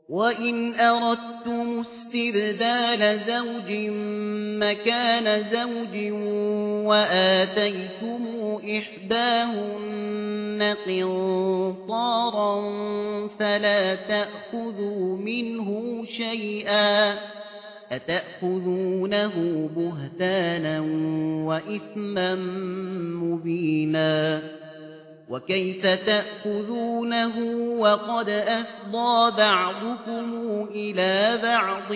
وإن أردتم استبدال زوج مكان زوج وآتيتم إحداهن قنطارا فلا تأخذوا منه شيئا أتأخذونه بهتانا وإثما مبينا وكيف تأخذونه وقد أفضى بعضكم إلى بعض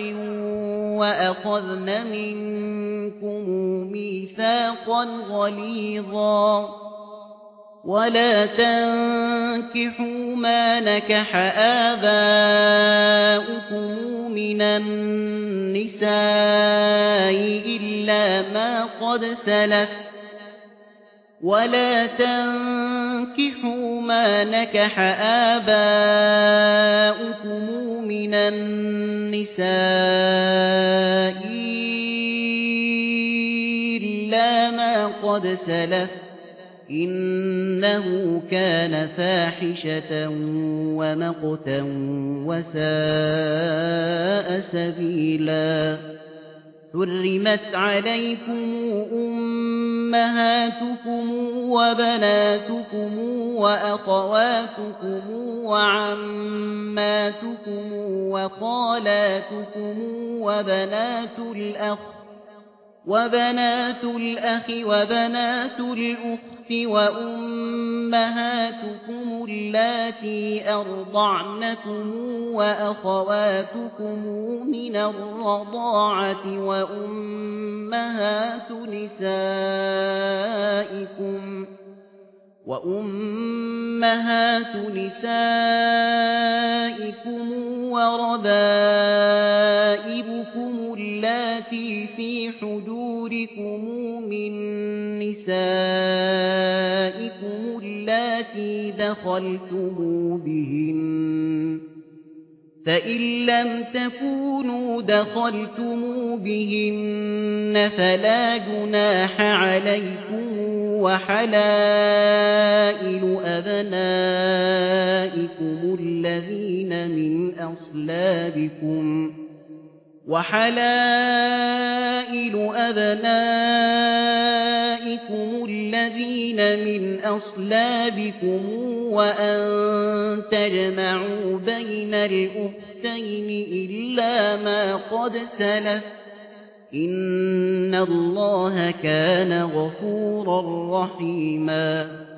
وأخذن منكم ميثاقا غليظا ولا تنكحوا ما نكح آباؤكم من النساء إلا ما قد سلف ولا تنكحوا ما نكح آباؤكم من النساء إلا ما قد سلف إنه كان فاحشة ومقتا وساء سبيلا حرمت عليكم أمهاتكم وبناتكم وأخواتكم وعماتكم وخالاتكم وبنات الأخ وبنات الأخت وأمهاتكم اللاتي أرضعنكم وأخواتكم من الرضاعة وأمهات نسائكم وربائبكم اللاتي في حجوركم من نسائكم اللاتي دخلتم بهن فإن لم تكونوا دخلتم بهن فلا جناح عليكم وحلائل أبنائكم الذين من أصلابكم وأن تجمعوا بين الأختين إلا ما قد سلف إن الله كان غفورا رحيما